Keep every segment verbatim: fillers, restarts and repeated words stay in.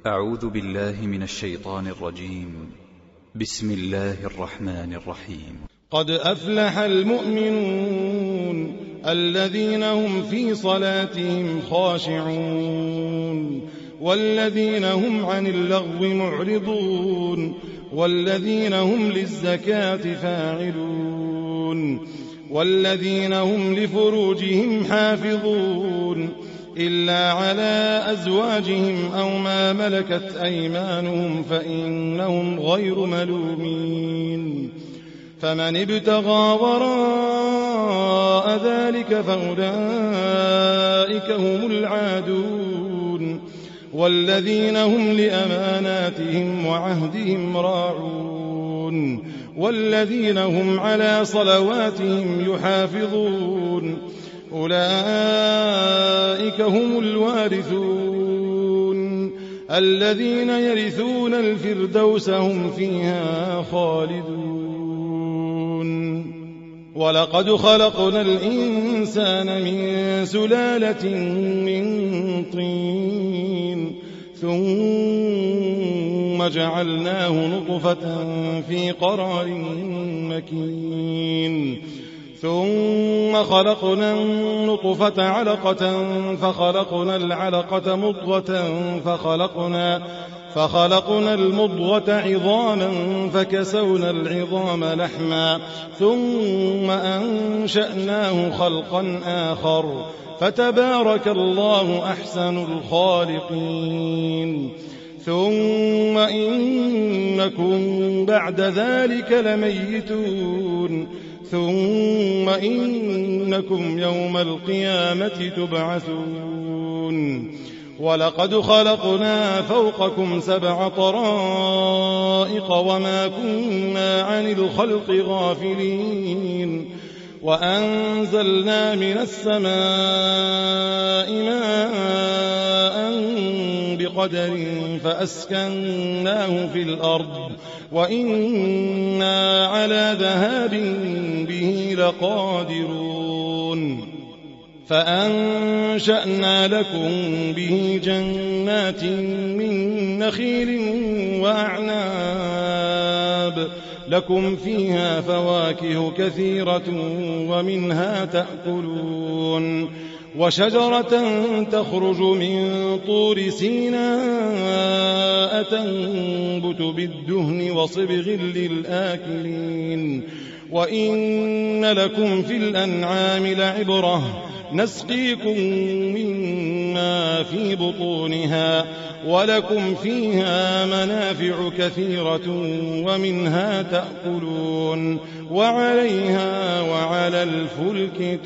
أعوذ بالله من الشيطان الرجيم. بسم الله الرحمن الرحيم. قد أفلح المؤمنون الذين هم في صلاتهم خاشعون والذين هم عن اللغو معرضون والذين هم للزكاة فاعلون والذين هم لفروجهم حافظون إلا على أزواجهم أو ما ملكت أيمانهم فإنهم غير ملومين. فمن ابتغى وراء ذلك فأولئك هم العادون والذين هم لأماناتهم وعهدهم راعون والذين هم على صلواتهم يحافظون أولئك هم الوارثون الذين يرثون الفردوس هم فيها خالدون. ولقد خلقنا الإنسان من سلالة من طين ثم جعلناه نطفة في قرار مكين ثم خلقنا النطفة علقة فخلقنا العلقة مضغة فخلقنا فخلقنا المضغة عظاما فكسونا العظام لحما ثم أنشأناه خلقا آخر فتبارك الله أحسن الخالقين. ثم إنكم بعد ذلك لميتون ثم إنكم يوم القيامة تبعثون. ولقد خلقنا فوقكم سبع طرائق وما كنا عن الخلق غافلين وأنزلنا من السماء ماء بقدر فأسكناه في الأرض وإنا على ذهاب به لقادرون. فأنشأنا لكم به جنات من نخيل وأعناب لكم فيها فواكه كثيرة ومنها تأكلون وشجرة تخرج من طور سيناء تنبت بالدهن وصبغ للآكلين. وإن لكم في الأنعام لعبرة نسقيكم مما في بطونها ولكم فيها منافع كثيرة ومنها تأكلون وعليها وعلى الفلك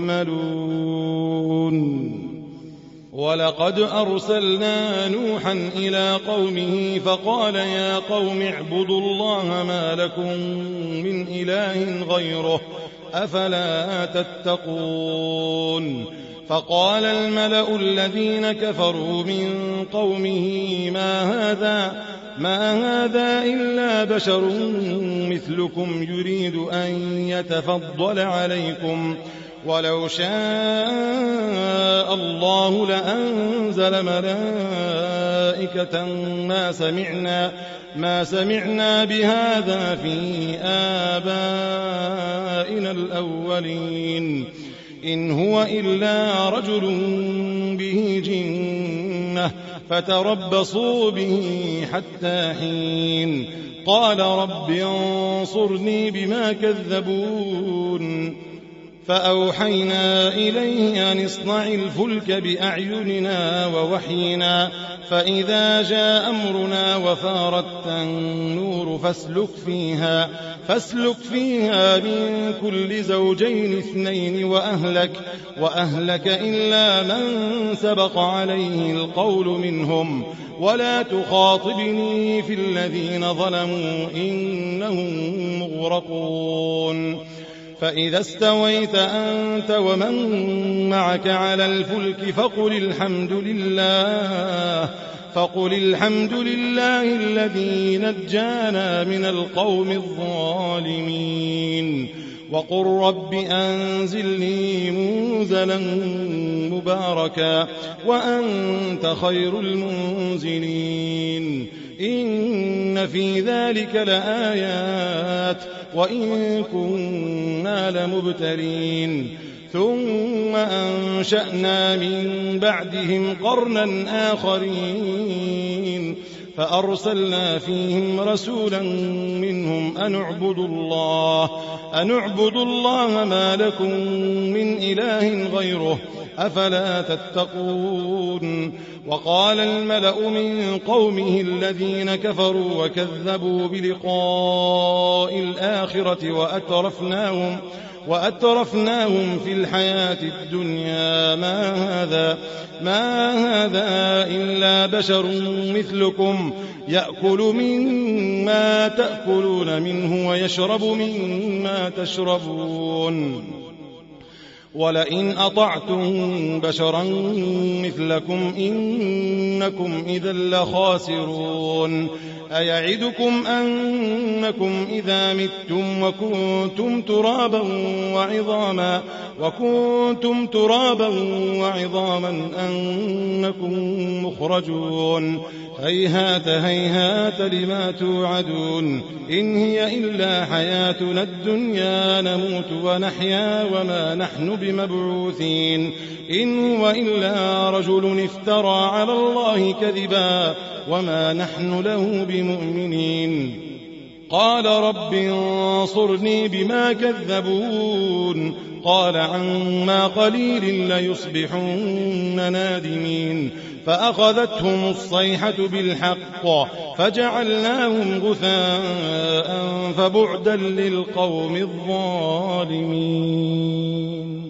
تحملون. ولقد أرسلنا نوحا إلى قومه فقال يا قوم اعبدوا الله ما لكم من إله غيره أفلا تتقون. فقال الملأ الذين كفروا من قومه ما هذا ما هذا إلا بشر مثلكم يريد أن يتفضل عليكم ولو شاء الله لأنزل ملائكة ما سمعنا ما سمعنا بهذا في آبائنا الأولين إن هو إلا رجل به جنة فتربصوا به حتى حين. قال رب انصرني بما كذبون. فأوحينا إليه أن اصنع الفلك بأعيننا ووحينا فإذا جاء أمرنا وفارت النور فاسلك فيها فاسلك فيها من كل زوجين اثنين وأهلك وأهلك إلا من سبق عليه القول منهم ولا تخاطبني في الذين ظلموا إنهم مغرقون. فإذا استويت أنت ومن معك على الفلك فقل الحمد لله فقل الحمد لله الذي نجانا من القوم الظالمين. وقل رب أنزلني منزلا مباركا وأنت خير المنزلين إن في ذلك لآيات وإن كنا لمبتلين ثم أنشأنا من بعدهم قرنا آخرين فأرسلنا فيهم رسولا منهم أن اعبدوا الله أن اعبدوا الله ما لكم من إله غيره أفلا تتقون وقال الملأ من قومه الذين كفروا وكذبوا بلقاء الآخرة وأترفناهم وأترفناهم في الحياة الدنيا ما هذا ما هذا إلا بشر مثلكم يأكل مما تأكلون منه ويشرب مما تشربون ولئن أطعتم بشرا مثلكم إنكم إذا لخاسرون أيعدكم أنكم إذا متم وكنتم ترابا وعظاما وكنتم ترابا وعظاما أنكم مخرجون هيهات هيهات لما توعدون إن هي إلا حياتنا الدنيا نموت ونحيا وما نحن بمبعوثين إن هو إلا رجل افترى على الله كذبا وما نحن له بمؤمنين قال رب انصرني بما كذبون قال عما قليل ليصبحن نادمين فأخذتهم الصيحة بالحق فجعلناهم غثاء فبعدا للقوم الظالمين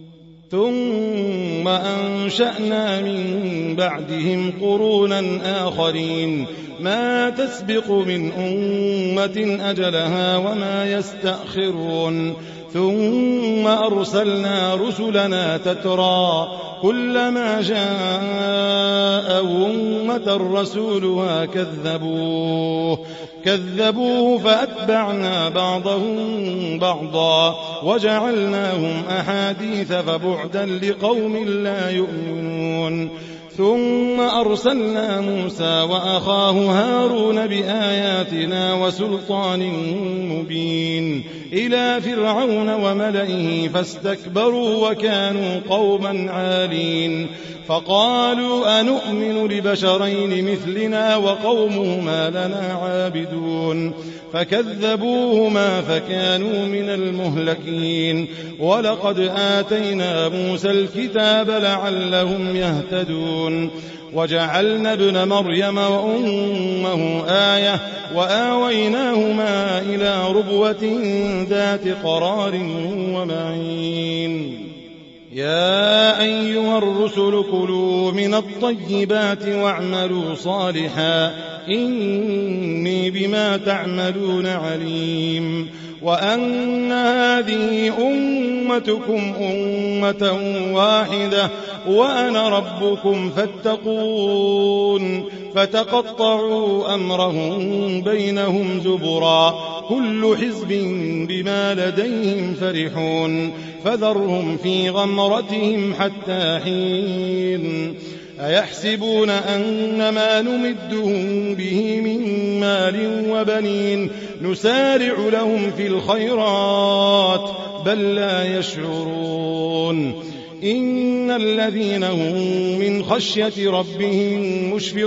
ثم أنشأنا من بعدهم قرونا آخرين ما تسبق من أمة أجلها وما يستأخرون ثم أرسلنا رسلنا تترى كلما جاء أمة رسولها كذبوه كذبوه فأتبعنا بعضهم بعضا وجعلناهم أحاديث فبعدا لقوم لا يؤمنون ثم أرسلنا موسى وأخاه هارون بآياتنا وسلطان مبين إلى فرعون وملئه فاستكبروا وكانوا قوما عالين فقالوا أنؤمن لبشرين مثلنا وقومهما لنا عابدون فكذبوهما فكانوا من المهلكين ولقد آتينا موسى الكتاب لعلهم يهتدون وجعلنا ابن مريم وأمه آية وآويناهما إلى ربوة ذات قرار ومعين يا أيها الرسل كلوا من الطيبات واعملوا صالحا إني بما تعملون عليم وأن هذه أمتكم أمة واحدة وأنا ربكم فاتقون فتقطعوا أمرهم بينهم زبرا كل حزب بما لديهم فرحون فذرهم في غمرتهم حتى حين أيحسبون أن ما نمدهم به من مال وبنين نسارع لهم في الخيرات بل لا يشعرون إن الذين هم من خشية ربهم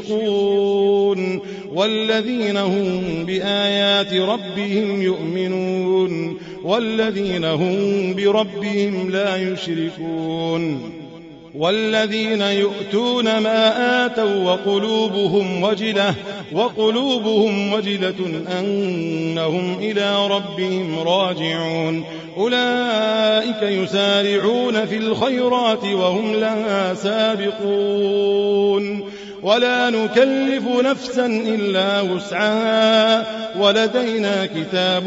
مشفقون والذين هم بآيات ربهم يؤمنون والذين هم بربهم لا يشركون والذين يؤتون ما آتوا وقلوبهم وجلة وقلوبهم وجلة أنهم إلى ربهم راجعون أولئك يسارعون في الخيرات وهم لها سابقون ولا نكلف نفسا إلا وسعها ولدينا كتاب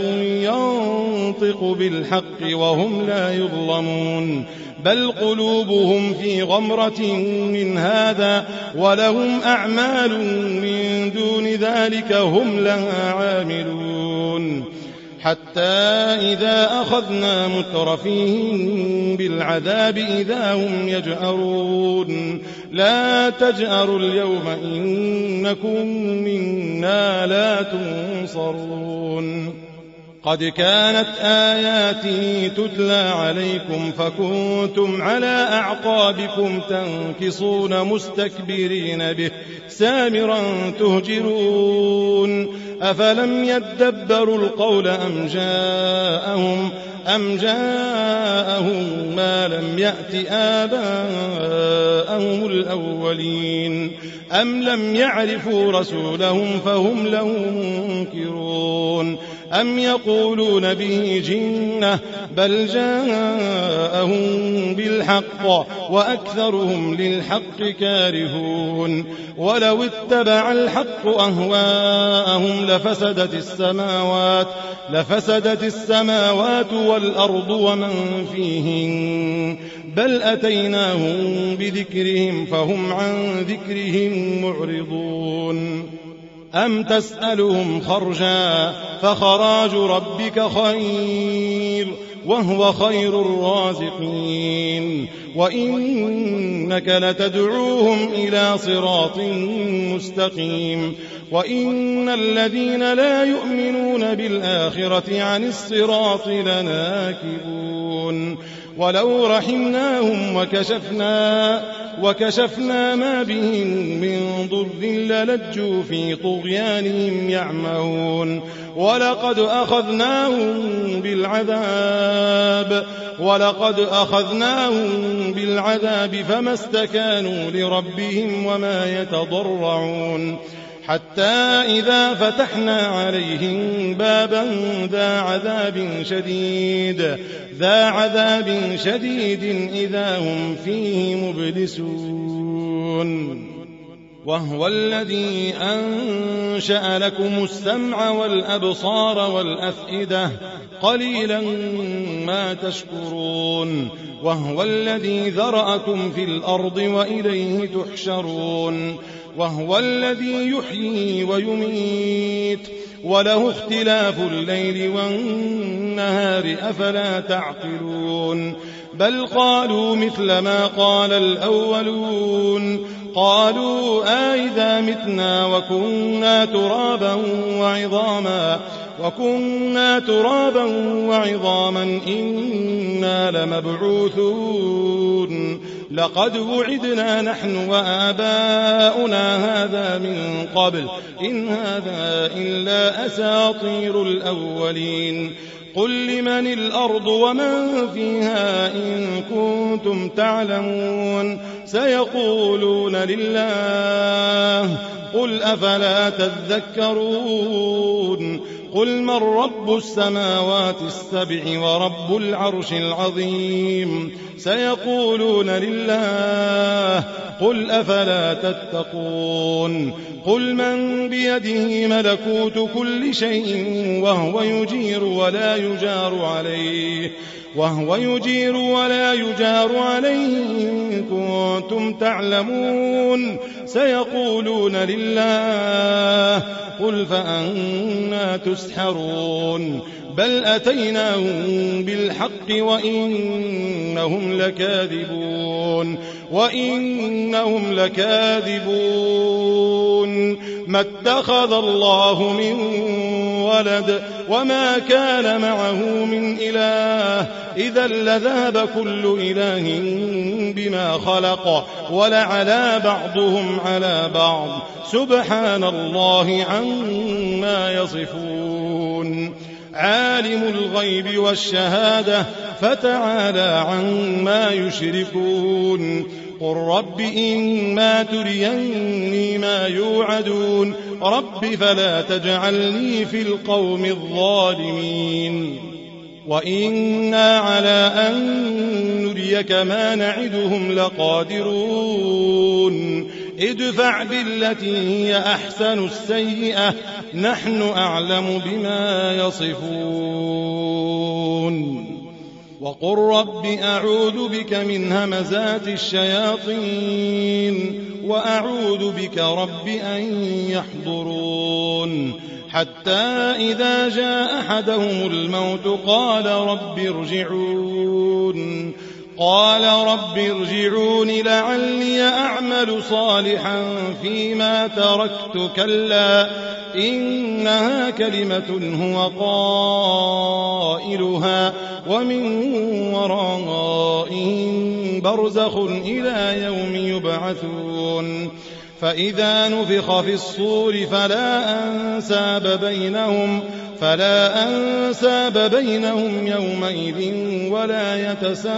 ينطق بالحق وهم لا يظلمون بل قلوبهم في غمرة من هذا ولهم أعمال من دون ذلك هم لها عاملون حتى إذا أخذنا مترفيهم بالعذاب إذا هم يجأرون لا تجأروا اليوم إنكم منا لا تنصرون قد كانت آياتي تتلى عليكم فكنتم على أعقابكم تنكصون مستكبرين به سامرا تهجرون أفلم يدبروا القول أم جاءهم أم جاءهم ما لم يأت آباءهم الأولين أم لم يعرفوا رسولهم فهم له منكرون أم يقولون به جنة بل جاءهم بالحق وأكثرهم للحق كارهون ولو اتبع الحق أهواءهم لفسدت السماوات لفسدت السماوات والأرض ومن فيهن بل أتيناهم بذكرهم فهم عن ذكرهم معرضون أم تسألهم خرجا فخراج ربك خير وهو خير الرازقين وإنك لتدعوهم إلى صراط مستقيم وإن الذين لا يؤمنون بالآخرة عن الصراط لناكبون ولو رحمناهم وكشفنا وكشفنا ما بهم من ضر للجوا في طغيانهم يعمهون ولقد أخذناهم بالعذاب ولقد أخذناهم بالعذاب فما استكانوا لربهم وما يتضرعون حتى إذا فتحنا عليهم بابا ذا عذاب شديد ذا عذاب شديد إذا هم فيه مبلسون وهو الذي أنشأ لكم السمع والأبصار والأفئدة قليلا ما تشكرون وهو الذي ذرأكم في الأرض وإليه تحشرون وهو الذي يحيي ويميت وله اختلاف الليل والنهار أفلا تعقلون بل قالوا مثل ما قال الأولون قالوا أئذا متنا وكنا ترابا وعظاما وكنا ترابا وعظاما إنا لمبعوثون لقد وعدنا نحن وآباؤنا هذا من قبل إن هذا إلا أساطير الأولين قل لمن الأرض ومن فيها إن كنتم تعلمون سيقولون لله قل أفلا تذكرون قل من رب السماوات السبع ورب العرش العظيم سيقولون لله قل أفلا تتقون قل من بيده ملكوت كل شيء وهو يجير ولا يجار عليه وهو يجير ولا يجار عليه إن كنتم تعلمون سيقولون لله قل فأنا تسحرون بل أتيناهم بالحق وإنهم لكاذبون وإنهم لكاذبون ما اتخذ الله من ولد وما كان معه من إله إذا لذهب كل إله بما خلق ولعلى بعضهم على بعض سبحان الله عما يصفون عالم الغيب والشهادة فتعالى عما يشركون قل رب إما تريني ما يوعدون رب فلا تجعلني في القوم الظالمين وإنا على أن نريك ما نعدهم لقادرون ادفع بالتي هي أحسن السيئة نحن أعلم بما يصفون وقل رب أعوذ بك من همزات الشياطين وأعوذ بك رب أن يحضرون حتى إذا جاء أحدهم الموت قال رب ارجعون قال رب ارجعون لعلي أعمل صالحا فيما تركت كلا إنها كلمة هو قائلها ومن ورائهم برزخ إلى يوم يبعثون فإذا نفخ في الصور فلا أنساب بينهم فلا أنساب بينهم يومئذ ولا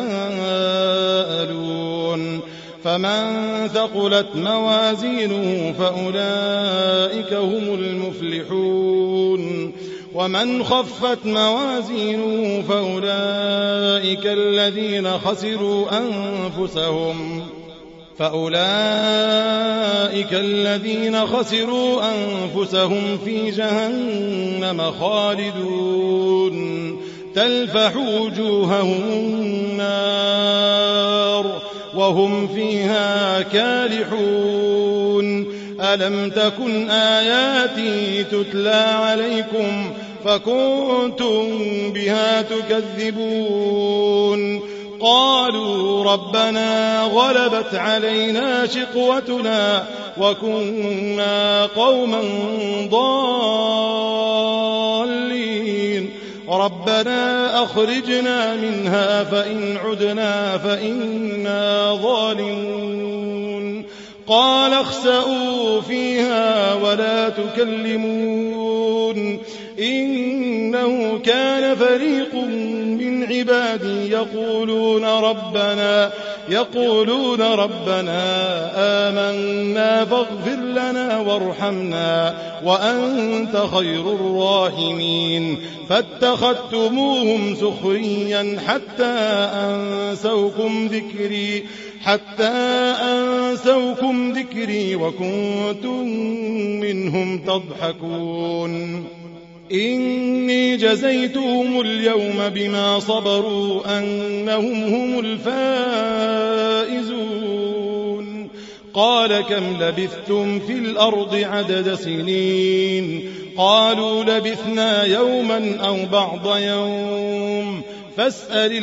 يتساءلون فمن ثقلت موازينه فأولئك هم المفلحون ومن خفت موازينه فأولئك الذين خسروا أنفسهم فأولئك الذين خسروا أنفسهم في جهنم خالدون تلفح وجوههم النار وهم فيها كالحون ألم تكن آياتي تتلى عليكم فكنتم بها تكذبون قالوا ربنا غلبت علينا شقوتنا وكنا قوما ضالين ربنا أخرجنا منها فإن عدنا فإنا ظالمون قال اخسئوا فيها ولا تكلمون إنه كان فريق من عبادي يقولون ربنا يقولون ربنا آمنا فاغفر لنا وارحمنا وأنت خير الراحمين فاتخذتموهم سخريا حتى أنسوكم ذكري حتى أنسوكم ذكري وكنتم منهم تضحكون إني جزيتهم اليوم بما صبروا أنهم هم الفائزون قال كم لبثتم في الأرض عدد سنين قالوا لبثنا يوما أو بعض يوم فاسأل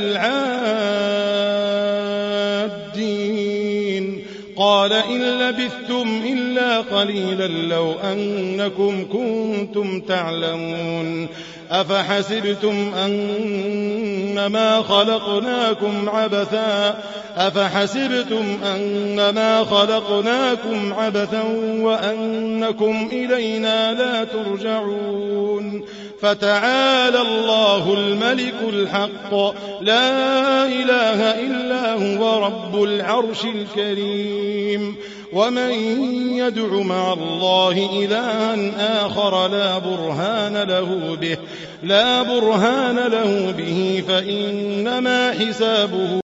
العادين قال إن لبثتم إلا قليلا لو أنكم كنتم تعلمون أفحسبتم أنما خلقناكم عبثا أفحسبتم أنما خلقناكم عبثا وأنكم إلينا لا ترجعون فتعالى الله الملك الحق لا إله إلا هو رب العرش الكريم ومن يدع مع الله إلها آخر لا برهان له به لا برهان له به فإنما حسابه